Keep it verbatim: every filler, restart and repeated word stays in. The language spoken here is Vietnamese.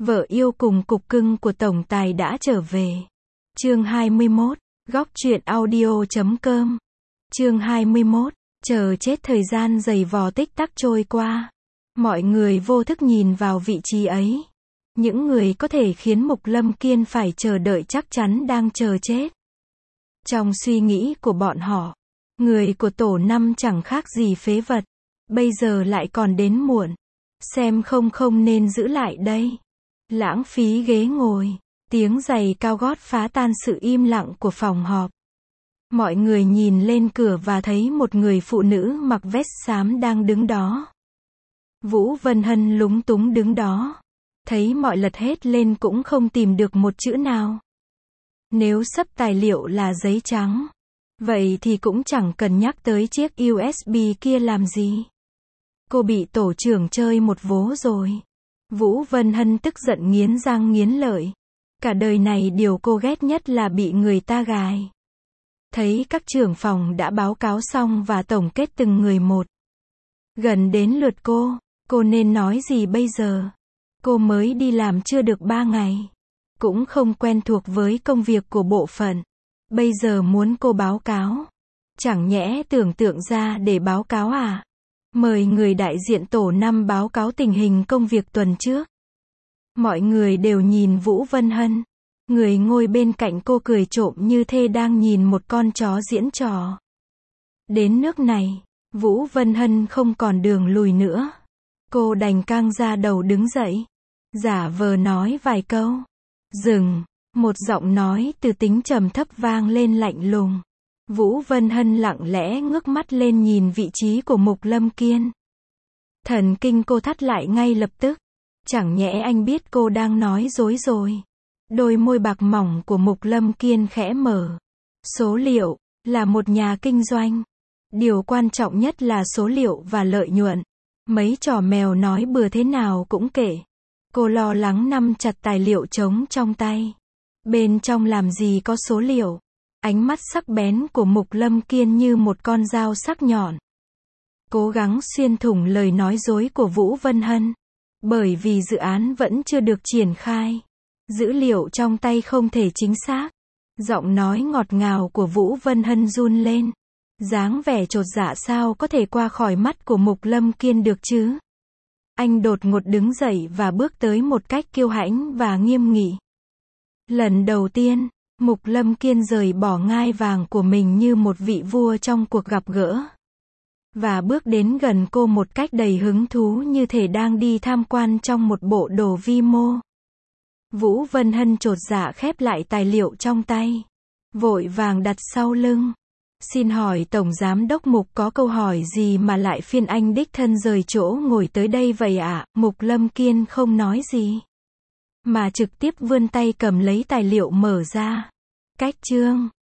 Vợ yêu cùng cục cưng của tổng tài đã trở về. Chương hai mươi mốt, góc truyện audio chấm com. Chương hai mươi mốt, chờ chết thời gian giày vò tích tắc trôi qua. Mọi người vô thức nhìn vào vị trí ấy. Những người có thể khiến Mục Lâm Kiên phải chờ đợi chắc chắn đang chờ chết. Trong suy nghĩ của bọn họ, người của tổ năm chẳng khác gì phế vật. Bây giờ lại còn đến muộn. Xem không không nên giữ lại đây. Lãng phí ghế ngồi. Tiếng giày cao gót phá tan sự im lặng của phòng họp. Mọi người nhìn lên cửa và thấy một người phụ nữ mặc vest xám đang đứng đó. Vũ Vân Hân lúng túng đứng đó. Thấy mọi lật hết lên cũng không tìm được một chữ nào. Nếu sấp tài liệu là giấy trắng, vậy thì cũng chẳng cần nhắc tới chiếc u ét bê kia làm gì. Cô bị tổ trưởng chơi một vố rồi. Vũ Vân Hân tức giận nghiến răng nghiến lợi. Cả đời này điều cô ghét nhất là bị người ta gài. Thấy các trưởng phòng đã báo cáo xong và tổng kết từng người một. Gần đến lượt cô, cô nên nói gì bây giờ? Cô mới đi làm chưa được ba ngày. Cũng không quen thuộc với công việc của bộ phận. Bây giờ muốn cô báo cáo. Chẳng nhẽ tưởng tượng ra để báo cáo à? Mời người đại diện tổ năm báo cáo tình hình công việc tuần trước. Mọi người đều nhìn Vũ Vân Hân. Người ngồi bên cạnh cô cười trộm như thê đang nhìn một con chó diễn trò. Đến nước này, Vũ Vân Hân không còn đường lùi nữa. Cô đành căng ra đầu đứng dậy. Giả vờ nói vài câu. Dừng, một giọng nói từ tính trầm thấp vang lên lạnh lùng. Vũ Vân Hân lặng lẽ ngước mắt lên nhìn vị trí của Mục Lâm Kiên. Thần kinh cô thắt lại ngay lập tức. Chẳng nhẽ anh biết cô đang nói dối rồi. Đôi môi bạc mỏng của Mục Lâm Kiên khẽ mở. Số liệu, là một nhà kinh doanh. Điều quan trọng nhất là số liệu và lợi nhuận. Mấy trò mèo nói bừa thế nào cũng kệ. Cô lo lắng nắm chặt tài liệu trống trong tay. Bên trong làm gì có số liệu. Ánh mắt sắc bén của Mục Lâm Kiên như một con dao sắc nhọn. Cố gắng xuyên thủng lời nói dối của Vũ Vân Hân. Bởi vì dự án vẫn chưa được triển khai. Dữ liệu trong tay không thể chính xác. Giọng nói ngọt ngào của Vũ Vân Hân run lên. Dáng vẻ chột dạ sao có thể qua khỏi mắt của Mục Lâm Kiên được chứ? Anh đột ngột đứng dậy và bước tới một cách kiêu hãnh và nghiêm nghị. Lần đầu tiên, Mục Lâm Kiên rời bỏ ngai vàng của mình như một vị vua trong cuộc gặp gỡ. Và bước đến gần cô một cách đầy hứng thú như thể đang đi tham quan trong một bộ đồ vi mô. Vũ Vân Hân chột dạ khép lại tài liệu trong tay. Vội vàng đặt sau lưng. Xin hỏi Tổng Giám đốc Mục có câu hỏi gì mà lại phiên anh đích thân rời chỗ ngồi tới đây vậy ạ? À? Mục Lâm Kiên không nói gì. Mà trực tiếp vươn tay cầm lấy tài liệu mở ra. Cách chương.